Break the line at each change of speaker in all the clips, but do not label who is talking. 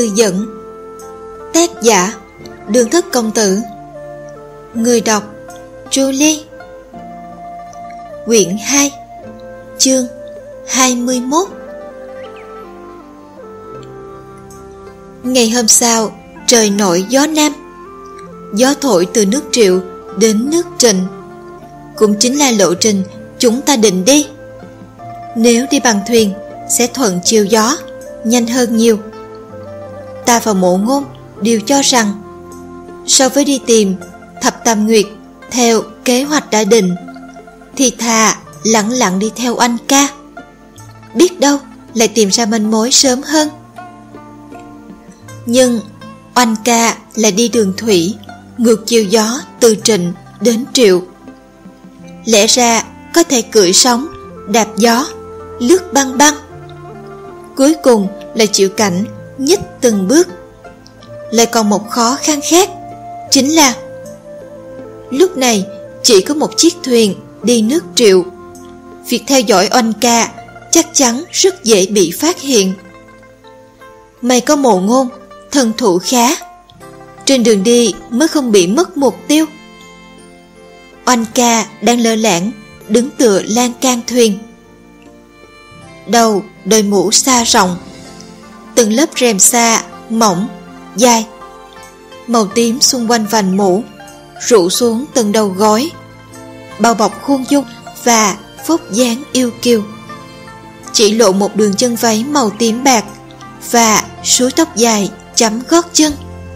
Sư dẫn. Tác giả Đường Thất Công Tử. Người đọc Julie. Quyển 2, chương 21. Ngày hôm sau, trời nổi gió nam. Gió thổi từ nước Triệu đến nước Trình, cũng chính là lộ trình chúng ta định đi. Nếu đi bằng thuyền sẽ thuận chiều gió, nhanh hơn nhiều. Ta và Mộ Ngôn đều cho rằng so với đi tìm Thập Tam Nguyệt theo kế hoạch đã định thì thà lặng lặng đi theo anh ca, biết đâu lại tìm ra manh mối sớm hơn. Nhưng oanh ca lại đi đường thủy, ngược chiều gió từ Trịnh đến Triệu. Lẽ ra có thể cưỡi sóng, đạp gió, lướt băng băng. Cuối cùng là chịu cảnh nhích từng bước. Lại còn một khó khăn khác, chính là lúc này chỉ có một chiếc thuyền đi nước Triệu. Việc theo dõi oanh ca chắc chắn rất dễ bị phát hiện. May có Mộ Ngôn thần thủ khá, trên đường đi mới không bị mất mục tiêu. Oanh ca đang lơ lảng đứng tựa lan can thuyền, đầu đội mũ sa rộng, từng lớp rèm sa mỏng dài màu tím xung quanh vành mũ rủ xuống từng đầu gối, bao bọc khuôn dung và vóc dáng yêu kiều, chỉ lộ một đường chân váy màu tím bạc và suối tóc dài chấm gót chân.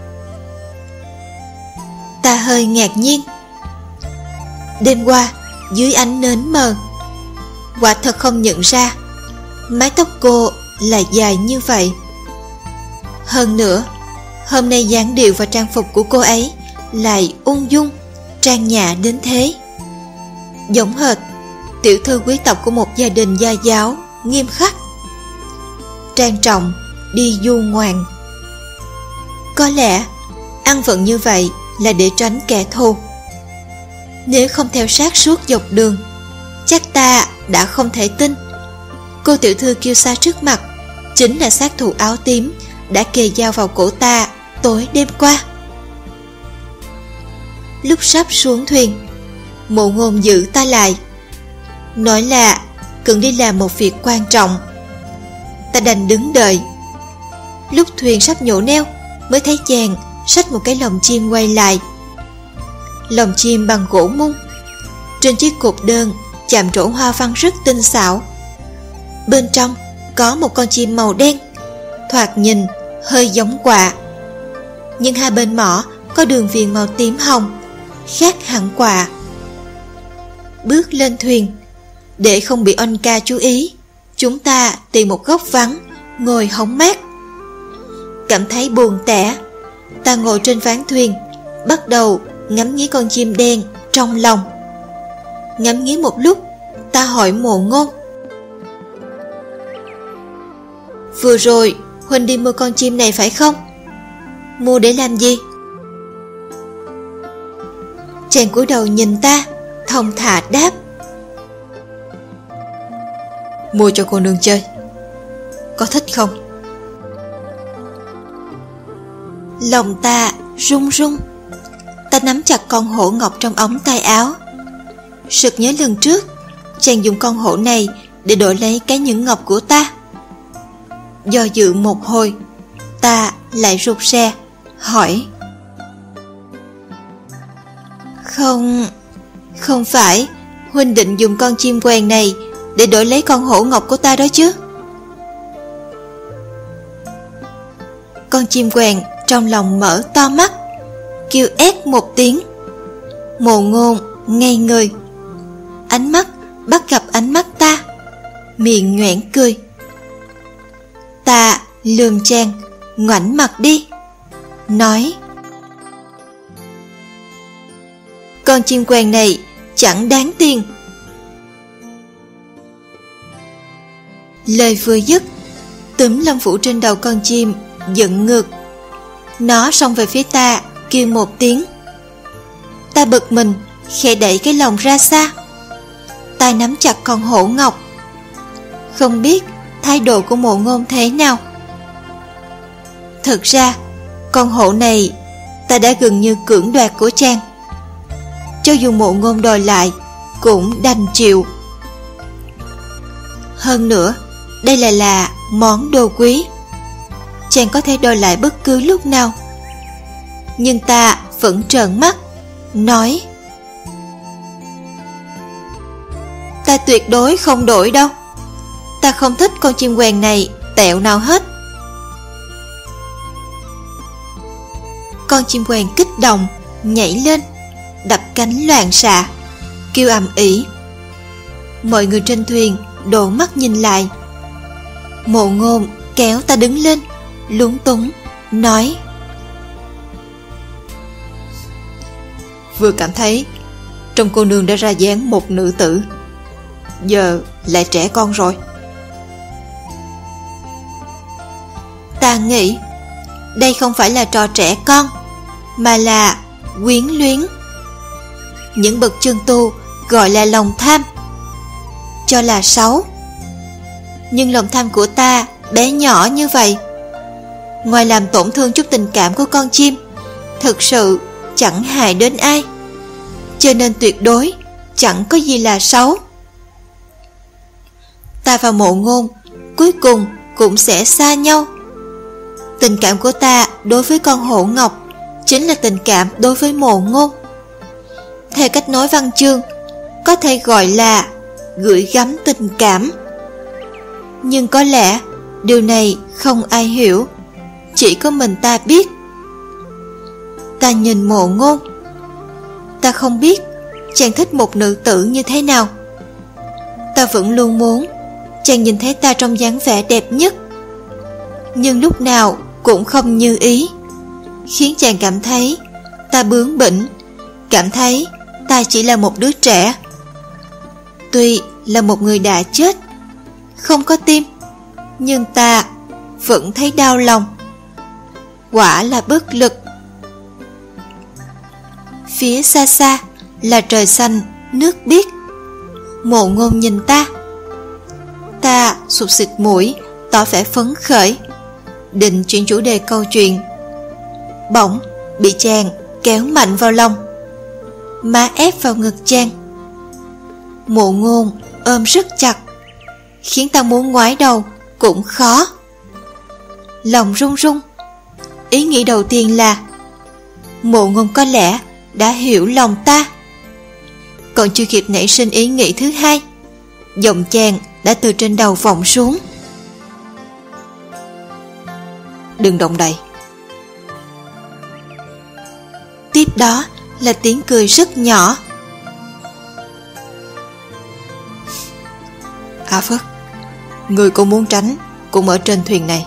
Ta hơi ngạc nhiên. Đêm qua dưới ánh nến mờ, quả thật không nhận ra mái tóc cô là dài như vậy. Hơn nữa, hôm nay dáng điệu và trang phục của cô ấy lại ung dung, trang nhã đến thế, giống hệt tiểu thư quý tộc của một gia đình gia giáo nghiêm khắc, trang trọng đi du ngoạn. Có lẽ ăn vận như vậy là để tránh kẻ thù. Nếu không theo sát suốt dọc đường, chắc ta đã không thể tin cô tiểu thư kiêu sa trước mặt chính là sát thủ áo tím đã kề dao vào cổ ta tối đêm qua. Lúc sắp xuống thuyền, Mộ Ngôn giữ ta lại, nói là cần đi làm một việc quan trọng. Ta đành đứng đợi. Lúc thuyền sắp nhổ neo mới thấy chàng xách một cái lồng chim quay lại. Lồng chim bằng gỗ mung, trên chiếc cột đơn chạm trổ hoa văn rất tinh xảo. Bên trong có một con chim màu đen, thoạt nhìn hơi giống quạ, nhưng hai bên mỏ có đường viền màu tím hồng, khác hẳn quạ. Bước lên thuyền, để không bị oanh ca chú ý, chúng ta tìm một góc vắng ngồi hóng mát. Cảm thấy buồn tẻ, ta ngồi trên ván thuyền, bắt đầu ngắm nghía con chim đen trong lòng. Ngắm nghía một lúc, ta hỏi Mộ Ngôn: vừa rồi Huynh đi mua con chim này phải không? Mua để làm gì? Chàng cúi đầu nhìn ta, thong thả đáp: mua cho cô nương chơi, có thích không? Lòng ta run run. Ta nắm chặt con hổ ngọc trong ống tay áo. Sực nhớ lần trước chàng dùng con hổ này để đổi lấy cái nhẫn ngọc của ta. Do dự một hồi, ta lại rụt rè hỏi: Không phải Huynh định dùng con chim quèn này để đổi lấy con hổ ngọc của ta đó chứ? Con chim quèn trong lòng mở to mắt, kêu ét một tiếng. Mộ Ngôn ngây người, ánh mắt bắt gặp ánh mắt ta, miệng nhoẻn cười. Ta lườm chàng, ngoảnh mặt đi, nói: con chim quèn này chẳng đáng tiền. Lời vừa dứt, túm lông vũ trên đầu con chim dựng ngược. Nó xông về phía ta, kêu một tiếng. Ta bực mình, khẽ đẩy cái lồng ra xa. tay nắm chặt con hổ ngọc. Không biết thái độ của Mộ Ngôn thế nào. Thật ra con hổ này ta đã gần như cưỡng đoạt của chàng. Cho dù Mộ Ngôn đòi lại cũng đành chịu. Hơn nữa, đây là món đồ quý, chàng có thể đòi lại bất cứ lúc nào. Nhưng ta vẫn trợn mắt nói: ta tuyệt đối không đổi đâu. Ta không thích con chim quèn này tẹo nào hết. Con chim quèn kích động nhảy lên, đập cánh loạn xạ, kêu ầm ĩ. Mọi người trên thuyền đổ mắt nhìn lại. Mộ Ngôn kéo ta đứng lên, lúng túng nói: vừa cảm thấy trong cô nương đã ra dáng một nữ tử, giờ lại trẻ con rồi. Ta nghĩ đây không phải là trò trẻ con, mà là quyến luyến. Những bậc chân tu gọi là lòng tham, cho là xấu. Nhưng lòng tham của ta bé nhỏ như vậy, ngoài làm tổn thương chút tình cảm của con chim, thực sự chẳng hại đến ai, cho nên tuyệt đối chẳng có gì là xấu. Ta và Mộ Ngôn cuối cùng cũng sẽ xa nhau. Tình cảm của ta đối với con hổ ngọc chính là tình cảm đối với Mộ Ngôn. Theo cách nói văn chương, có thể gọi là gửi gắm tình cảm. Nhưng có lẽ điều này không ai hiểu, chỉ có mình ta biết. Ta nhìn Mộ Ngôn. Ta không biết chàng thích một nữ tử như thế nào. Ta vẫn luôn muốn chàng nhìn thấy ta trong dáng vẻ đẹp nhất, nhưng lúc nào cũng không như ý, khiến chàng cảm thấy ta bướng bỉnh, cảm thấy ta chỉ là một đứa trẻ. Tuy là một người đã chết, không có tim, nhưng ta vẫn thấy đau lòng. Quả là bất lực. Phía xa xa là trời xanh nước biếc. Mộ Ngôn nhìn ta. Ta sụt xịt mũi, tỏ vẻ phấn khởi, định chuyển chủ đề câu chuyện. Bỗng bị chàng kéo mạnh vào lòng, má ép vào ngực chàng. Mộ Ngôn ôm rất chặt, khiến ta muốn ngoái đầu cũng khó. Lòng run run. Ý nghĩ đầu tiên là Mộ Ngôn có lẽ đã hiểu lòng ta. Còn chưa kịp nảy sinh ý nghĩ thứ hai, giọng chàng đã từ trên đầu vọng xuống: đừng động đậy. Tiếp đó là tiếng cười rất nhỏ. A Phất, người cũng muốn tránh cũng ở trên thuyền này.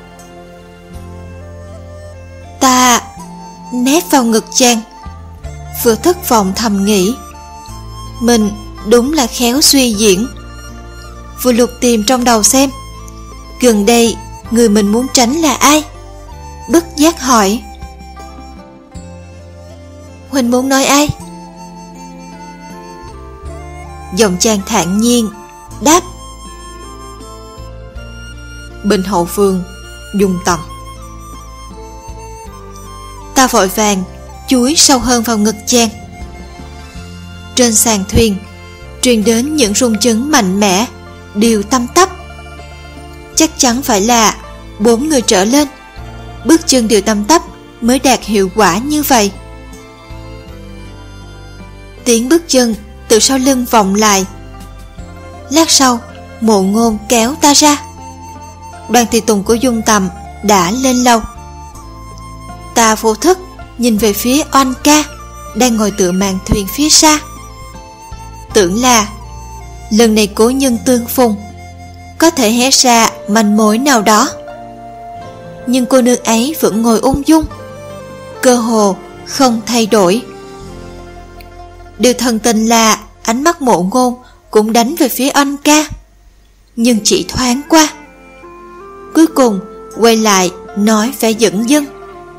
Ta nép vào ngực chàng, vừa thất vọng thầm nghĩ mình đúng là khéo suy diễn. Vừa lục tìm trong đầu xem gần đây người mình muốn tránh là ai, bất giác hỏi: Huynh muốn nói ai? Giọng chàng thản nhiên đáp: bên hậu phương Dung Tầm. Ta vội vàng chúi sâu hơn vào ngực chàng. Trên sàn thuyền truyền đến những rung chấn mạnh mẽ, đều tăm tắp. Chắc chắn phải là 4 người trở lên, bước chân đều tăm tắp mới đạt hiệu quả như vậy. Tiếng bước chân từ sau lưng vọng lại. Lát sau, Mộ Ngôn kéo ta ra. Đoàn tùy tùng của Dung Tầm đã lên lầu. Ta vô thức nhìn về phía Oanh ca đang ngồi tựa màn thuyền phía xa. Tưởng là lần này cố nhân tương phùng, có thể hé ra manh mối nào đó. Nhưng cô nương ấy vẫn ngồi ung dung, cơ hồ không thay đổi. Điều thần tình là ánh mắt Mộ Ngôn cũng đánh về phía Oanh ca, nhưng chỉ thoáng qua, cuối cùng quay lại nói vẻ dửng dưng: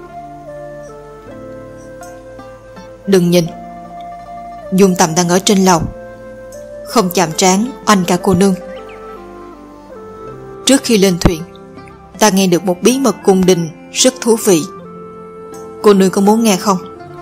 đừng nhìn, Dung Tầm đang ở trên lầu, không chạm trán Oanh ca cô nương. Trước khi lên thuyền, ta nghe được một bí mật cung đình rất thú vị. Cô nương có muốn nghe không?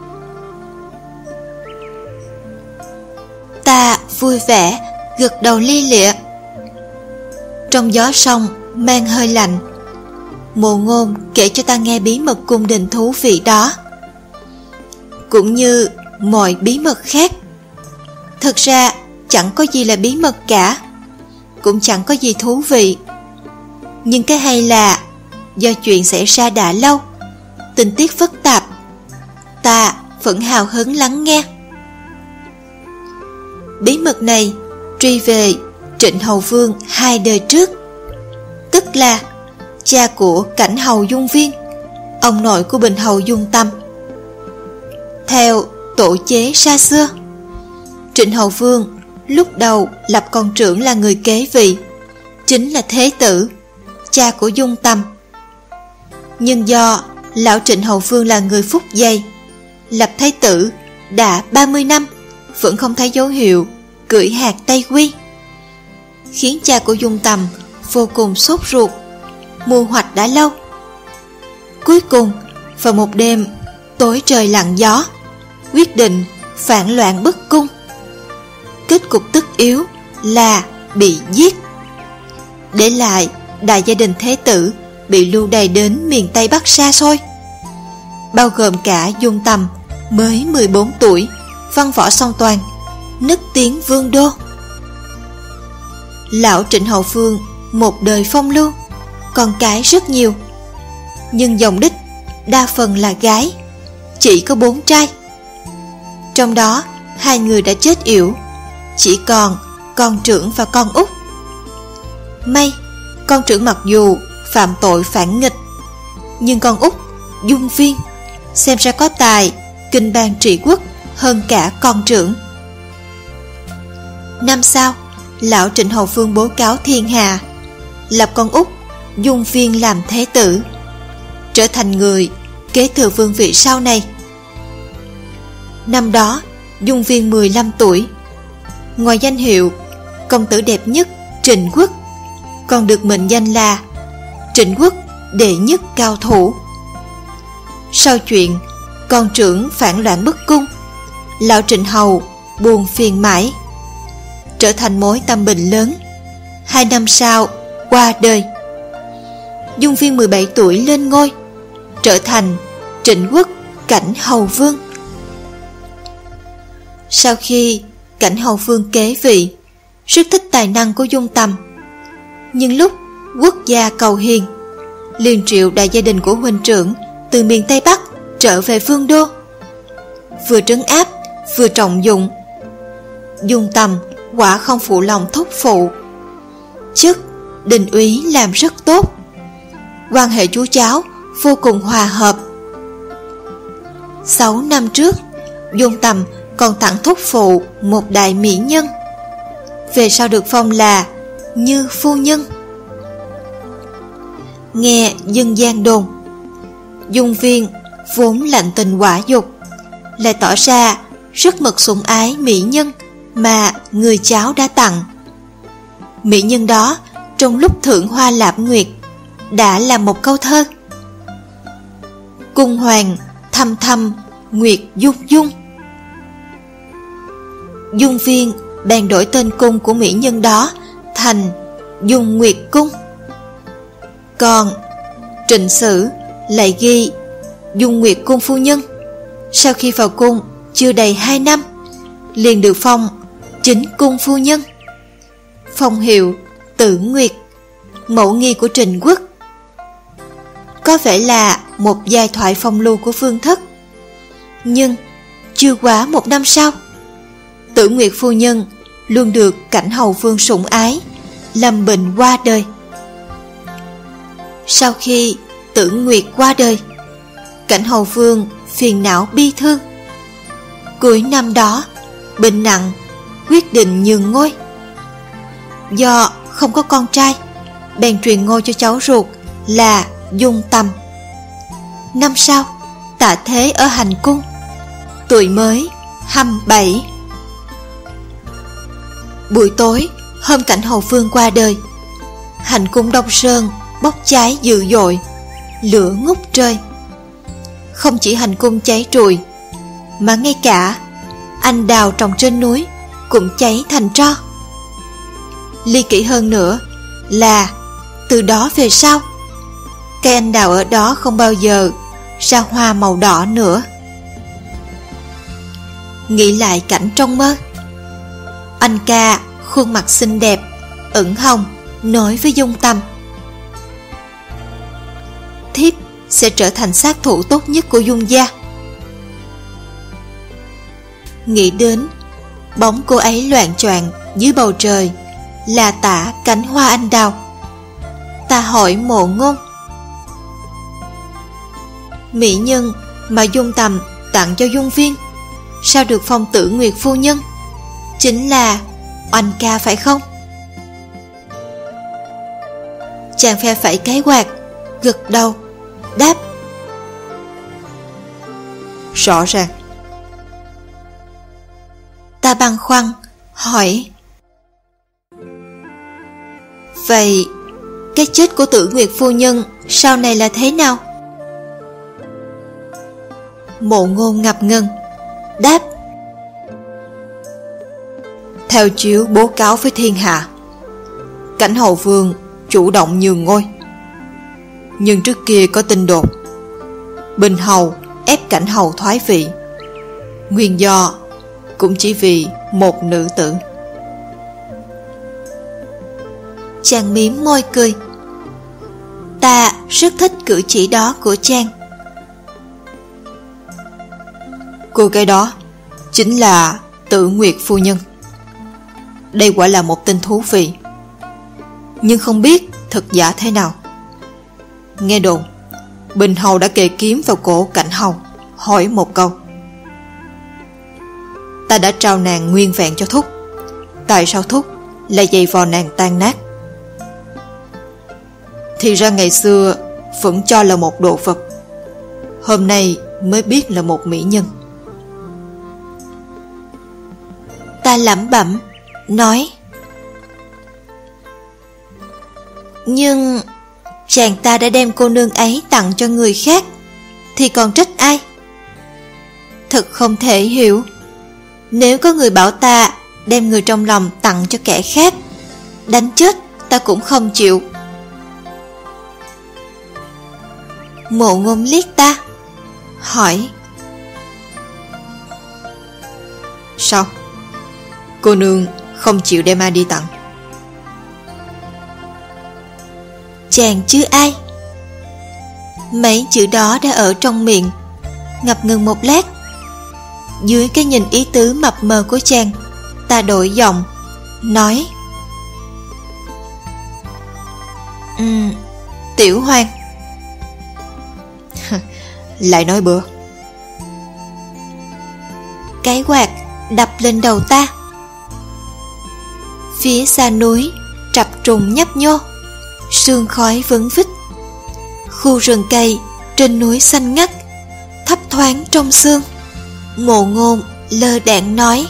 Ta vui vẻ gật đầu lia lịa. Trong gió sông mang hơi lạnh, Mộ Ngôn kể cho ta nghe bí mật cung đình thú vị đó, cũng như mọi bí mật khác. Thực ra chẳng có gì là bí mật cả, cũng chẳng có gì thú vị. Nhưng cái hay là do chuyện xảy ra đã lâu, tình tiết phức tạp, ta vẫn hào hứng lắng nghe. Bí mật này truy về Trịnh Hầu Vương 2 đời trước, tức là cha của Cảnh Hầu Dung Viên, ông nội của Bình Hầu Dung Tâm. Theo tổ chế xa xưa, Trịnh Hầu Vương lúc đầu lập con trưởng là người kế vị, chính là Thế Tử, cha của Dung Tâm. Nhưng do lão Trịnh Hầu Vương là người phúc dày, lập Thái Tử đã 30 năm vẫn không thấy dấu hiệu cưỡi hạt Tây Quy, khiến cha của Dung Tâm vô cùng sốt ruột, mưu hoạch đã lâu. Cuối cùng vào một đêm tối trời lặng gió, quyết định phản loạn bức cung. Kết cục tất yếu là bị giết, để lại đại gia đình Thế Tử bị lưu đày đến miền Tây Bắc xa xôi, bao gồm cả Dung Tâm mới 14 tuổi, văn võ song toàn, nức tiếng vương đô. Lão Trịnh Hầu Vương một đời phong lưu, con cái rất nhiều, nhưng dòng đích đa phần là gái, chỉ có 4 trai. Trong đó 2 người đã chết yểu, chỉ còn con trưởng và con út. May con trưởng mặc dù phạm tội phản nghịch, nhưng con út Dung Viên xem ra có tài kinh bang trị quốc hơn cả con trưởng. Năm sau, lão Trịnh Hầu Vương bố cáo thiên hạ, lập con út Dung Viên làm Thế Tử, trở thành người kế thừa vương vị sau này. Năm đó Dung Viên 15 tuổi, ngoài danh hiệu công tử đẹp nhất Trịnh Quốc, còn được mệnh danh là Trịnh Quốc đệ nhất cao thủ. Sau chuyện con trưởng phản loạn bức cung, lão Trịnh Hầu buồn phiền mãi, trở thành mối tâm bệnh lớn. 2 năm sau qua đời. Dung Viên 17 tuổi lên ngôi, trở thành Trịnh Quốc Cảnh Hầu Vương. Sau khi Cảnh Hầu Vương kế vị, rất thích tài năng của Dung Tâm, nhưng lúc quốc gia cầu hiền, liền triệu đại gia đình của huynh trưởng từ miền Tây Bắc trở về vương đô, vừa trấn áp vừa trọng dụng. Dung Tâm quả không phụ lòng thúc phụ, chức đình úy làm rất tốt, quan hệ chú cháu vô cùng hòa hợp. 6 năm trước, Dung Tâm còn tặng thúc phụ một đại mỹ nhân, về sau được phong là Như phu nhân. Nghe dân gian đồn, Dung Viên vốn lạnh tình quả dục, lại tỏ ra rất mực sủng ái mỹ nhân mà người cháu đã tặng. Mỹ nhân đó trong lúc thưởng hoa lạp nguyệt đã làm một câu thơ: cung hoàng thăm thăm nguyệt dung dung. Dung Viên bèn đổi tên cung của mỹ nhân đó thành Dung Nguyệt Cung. Còn Trịnh Sử lại ghi Dung Nguyệt Cung phu nhân. Sau khi vào cung chưa đầy 2 năm, liền được phong chính cung phu nhân, phong hiệu Tử Nguyệt, mẫu nghi của Trịnh Quốc. Có vẻ là một giai thoại phong lưu của Vương thất. Nhưng chưa quá 1 năm sau, Tử Nguyệt phu nhân luôn được Cảnh Hầu Vương sủng ái, lâm bệnh qua đời. Sau khi Tử Nguyệt qua đời, Cảnh Hầu Vương phiền não bi thương. Cuối năm đó bệnh nặng, quyết định nhường ngôi. Do không có con trai, bèn truyền ngôi cho cháu ruột là Dung Tâm. Năm sau tạ thế ở hành cung, tuổi mới 27. Buổi tối hôm Cảnh Hầu Vương qua đời, hành cung Đông Sơn bốc cháy dữ dội, lửa ngút trời. Không chỉ hành cung cháy trụi, mà ngay cả anh đào trồng trên núi cũng cháy thành tro. Ly kỷ hơn nữa là từ đó về sau, cây anh đào ở đó không bao giờ ra hoa màu đỏ nữa. Nghĩ lại cảnh trong mơ, anh ca khuôn mặt xinh đẹp, ửng hồng, nói với Dung Tâm: thiếp sẽ trở thành sát thủ tốt nhất của Dung gia. Nghĩ đến bóng cô ấy loạng choạng dưới bầu trời là tả cánh hoa anh đào, ta hỏi Mộ Ngôn: mỹ nhân mà Dung Tầm tặng cho Dung Viên sao được phong Tử Nguyệt phu nhân? Chính là oanh ca phải không? Chàng phe phẩy cái quạt, gật đầu, đáp: rõ ràng. Ta băn khoăn, hỏi: vậy cái chết của Tử Nguyệt phu nhân sau này là thế nào? Mộ Ngôn ngập ngừng, đáp: theo chiếu bố cáo với thiên hạ, Cảnh Hầu Vương chủ động nhường ngôi. Nhưng trước kia có tin đồn Bình Hầu ép Cảnh Hầu thoái vị, nguyên do cũng chỉ vì một nữ tử. Chàng mím môi cười. Ta rất thích cử chỉ đó của chàng. Cô gái đó chính là Tử Nguyệt phu nhân. Đây quả là một tin thú vị, nhưng không biết thật giả thế nào. Nghe đồn Bình Hầu đã kề kiếm vào cổ Cảnh Hầu, hỏi một câu: ta đã trao nàng nguyên vẹn cho Thúc, tại sao Thúc lại giày vò nàng tan nát? Thì ra ngày xưa vẫn cho là một đồ vật, hôm nay mới biết là một mỹ nhân. Ta lẩm bẩm nói: nhưng chàng ta đã đem cô nương ấy tặng cho người khác, thì còn trách ai? Thật không thể hiểu. Nếu có người bảo ta đem người trong lòng tặng cho kẻ khác, đánh chết ta cũng không chịu. Mộ Ngôn liếc ta, hỏi: sao? Cô nương không chịu đem ai đi tặng? Chàng chứ ai. Mấy chữ đó đã ở trong miệng, ngập ngừng một lát. Dưới cái nhìn ý tứ mập mờ của chàng, ta đổi giọng, nói: Tiểu Hoàng. Lại nói bừa. Cái quạt đập lên đầu ta. Phía xa núi trập trùng nhấp nhô, sương khói vấn vít. Khu rừng cây trên núi xanh ngắt, thấp thoáng trong sương. Mộ Ngôn lơ đãng nói: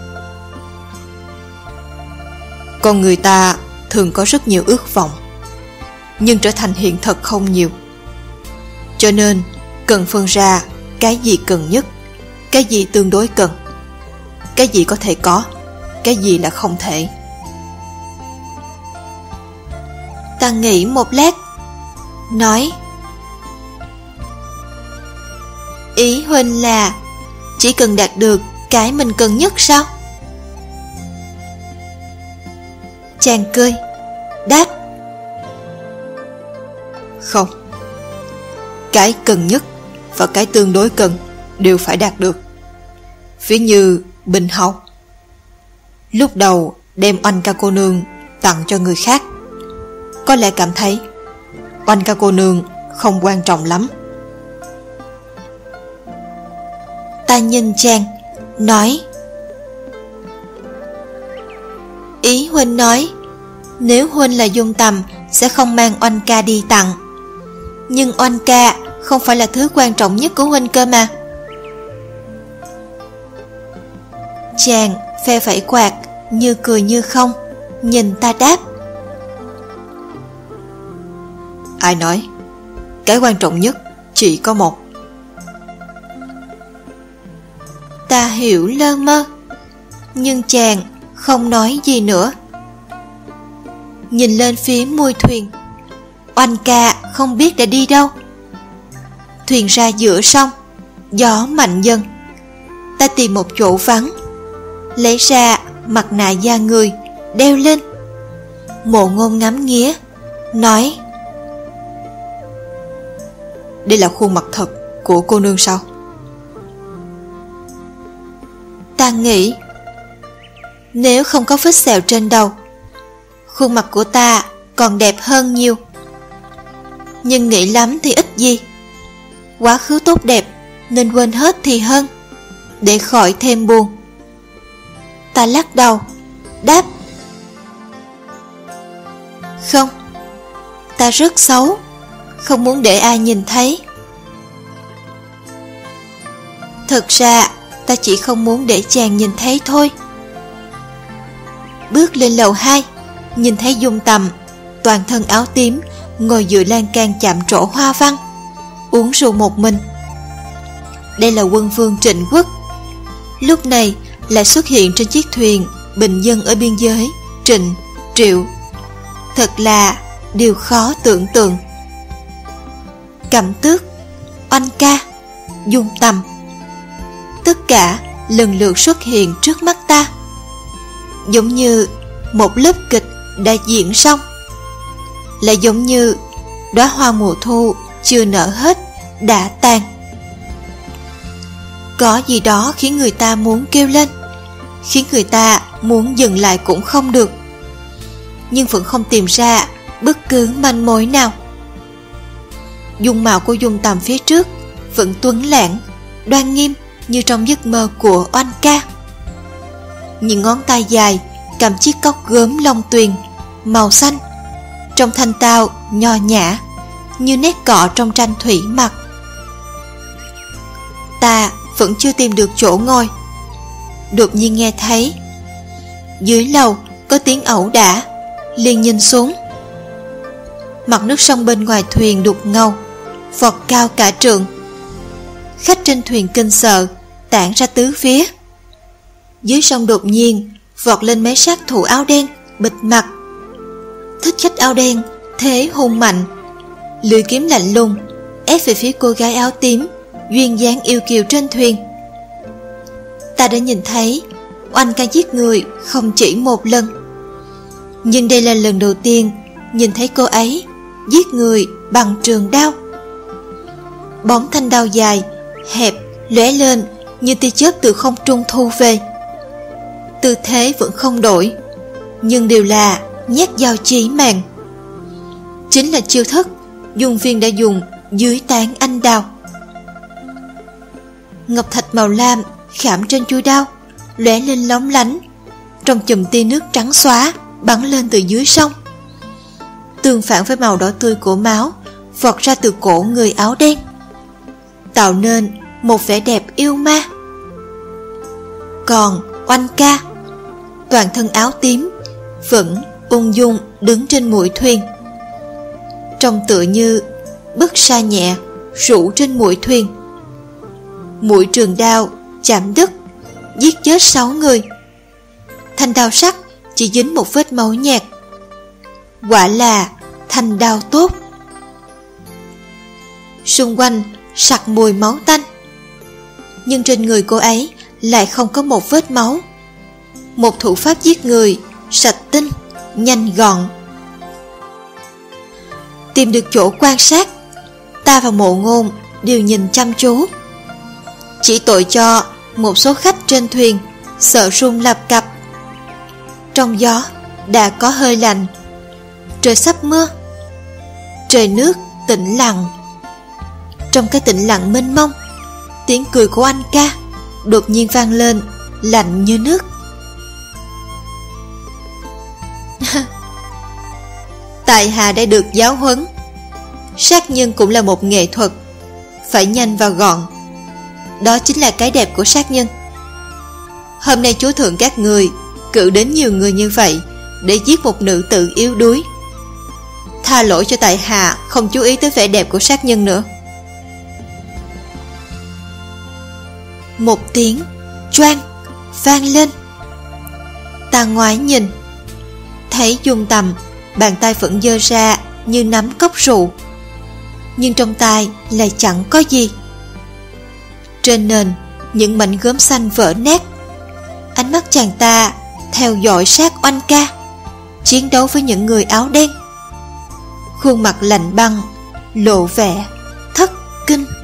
con người ta thường có rất nhiều ước vọng, nhưng trở thành hiện thực không nhiều. Cho nên cần phân ra cái gì cần nhất, cái gì tương đối cần, cái gì có thể có, cái gì là không thể. Ta nghĩ một lát, nói: ý huynh là chỉ cần đạt được cái mình cần nhất sao? Chàng cười, đáp: không, cái cần nhất và cái tương đối cần đều phải đạt được. Ví như Bình Hầu lúc đầu đem oanh ca cô nương tặng cho người khác, có lẽ cảm thấy oanh ca cô nương không quan trọng lắm. Ta nhìn chàng, nói: ý huynh nói nếu huynh là Dung Tầm sẽ không mang oanh ca đi tặng. Nhưng oanh ca không phải là thứ quan trọng nhất của huynh cơ mà. Chàng phe phẩy quạt, như cười như không, nhìn ta đáp: ai nói cái quan trọng nhất chỉ có một. Ta hiểu lơ mơ, nhưng chàng không nói gì nữa. Nhìn lên phía mui thuyền, Oanh ca không biết đã đi đâu. Thuyền ra giữa sông, gió mạnh dần. Ta tìm một chỗ vắng, lấy ra mặt nạ da người, đeo lên. Mộ Ngôn ngắm nghía, nói: đây là khuôn mặt thật của cô nương sao? Ta nghĩ nếu không có vết sẹo trên đầu, khuôn mặt của ta còn đẹp hơn nhiều. Nhưng nghĩ lắm thì ít gì. Quá khứ tốt đẹp nên quên hết thì hơn, để khỏi thêm buồn. Ta lắc đầu, đáp: không, ta rất xấu, không muốn để ai nhìn thấy. Thật ra ta chỉ không muốn để chàng nhìn thấy thôi. Bước lên lầu 2, nhìn thấy Dung Tầm, toàn thân áo tím, ngồi dựa lan can chạm trổ hoa văn, uống rượu một mình. Đây là quân vương Trịnh Quốc, lúc này lại xuất hiện trên chiếc thuyền bình dân ở biên giới Trịnh, Triệu. Thật là điều khó tưởng tượng. Cẩm Tước, Oanh ca, Dung Tầm, tất cả lần lượt xuất hiện trước mắt ta, giống như một lớp kịch đã diễn xong, lại giống như đóa hoa mùa thu chưa nở hết đã tàn. Có gì đó khiến người ta muốn kêu lên, khiến người ta muốn dừng lại cũng không được, nhưng vẫn không tìm ra bất cứ manh mối nào. Dung mạo của Dung Tầm phía trước vẫn tuấn lãng, đoan nghiêm như trong giấc mơ của Oanh ca. Những ngón tay dài cầm chiếc cốc gốm long tuyền màu xanh, trông thanh tao nho nhã như nét cọ trong tranh thủy mặc. Ta vẫn chưa tìm được chỗ ngồi, đột nhiên nghe thấy dưới lầu có tiếng ẩu đả, liền nhìn xuống. Mặt nước sông bên ngoài thuyền đục ngầu, vọt cao cả trượng. Khách trên thuyền kinh sợ, tản ra tứ phía. Dưới sông đột nhiên vọt lên mấy sát thủ áo đen bịt mặt. Thích khách áo đen thế hung mạnh, lưỡi kiếm lạnh lùng ép về phía cô gái áo tím duyên dáng yêu kiều trên thuyền. Ta đã nhìn thấy Oanh ca giết người không chỉ một lần, nhưng đây là lần đầu tiên nhìn thấy cô ấy giết người bằng trường đao. Bóng thanh đao dài hẹp lóe lên như tia chớp từ không trung thu về. Tư thế vẫn không đổi, nhưng đều là nhát dao chí mạng. Chính là chiêu thức Dung Viên đã dùng dưới tán anh đào. Ngọc thạch màu lam khảm trên chuôi đao lóe lên lóng lánh, trong chùm tia nước trắng xóa bắn lên từ dưới sông, tương phản với màu đỏ tươi của máu vọt ra từ cổ người áo đen, tạo nên một vẻ đẹp yêu ma. Còn Oanh ca, toàn thân áo tím, vẫn ung dung đứng trên mũi thuyền, trông tựa như bức sa nhẹ rủ trên mũi thuyền. Mũi trường đao chạm đất, giết chết 6 người. Thanh đao sắc chỉ dính một vết máu nhạt. Quả là thanh đao tốt. Xung quanh sặc mùi máu tanh, nhưng trên người cô ấy lại không có một vết máu. Một thủ pháp giết người sạch tinh, nhanh gọn. Tìm được chỗ quan sát, ta và Mộ Ngôn đều nhìn chăm chú. Chỉ tội cho một số khách trên thuyền sợ run lập cập. Trong gió đã có hơi lạnh, trời sắp mưa. Trời nước tĩnh lặng. Trong cái tĩnh lặng mênh mông, tiếng cười của Anh ca đột nhiên vang lên lạnh như nước. Tại hạ đã được giáo huấn, sát nhân cũng là một nghệ thuật, phải nhanh và gọn. Đó chính là cái đẹp của sát nhân. Hôm nay chúa thượng các người cử đến nhiều người như vậy để giết một nữ tử yếu đuối. tha lỗi cho tại hạ không chú ý tới vẻ đẹp của sát nhân nữa. Một tiếng choang vang lên. Ta ngoái nhìn, thấy Dung Tầm bàn tay vẫn giơ ra như nắm cốc rượu, nhưng trong tay lại chẳng có gì. Trên nền những mảnh gốm xanh vỡ nát. Ánh mắt chàng ta theo dõi sát Oanh ca chiến đấu với những người áo đen. Khuôn mặt lạnh băng lộ vẻ thất kinh.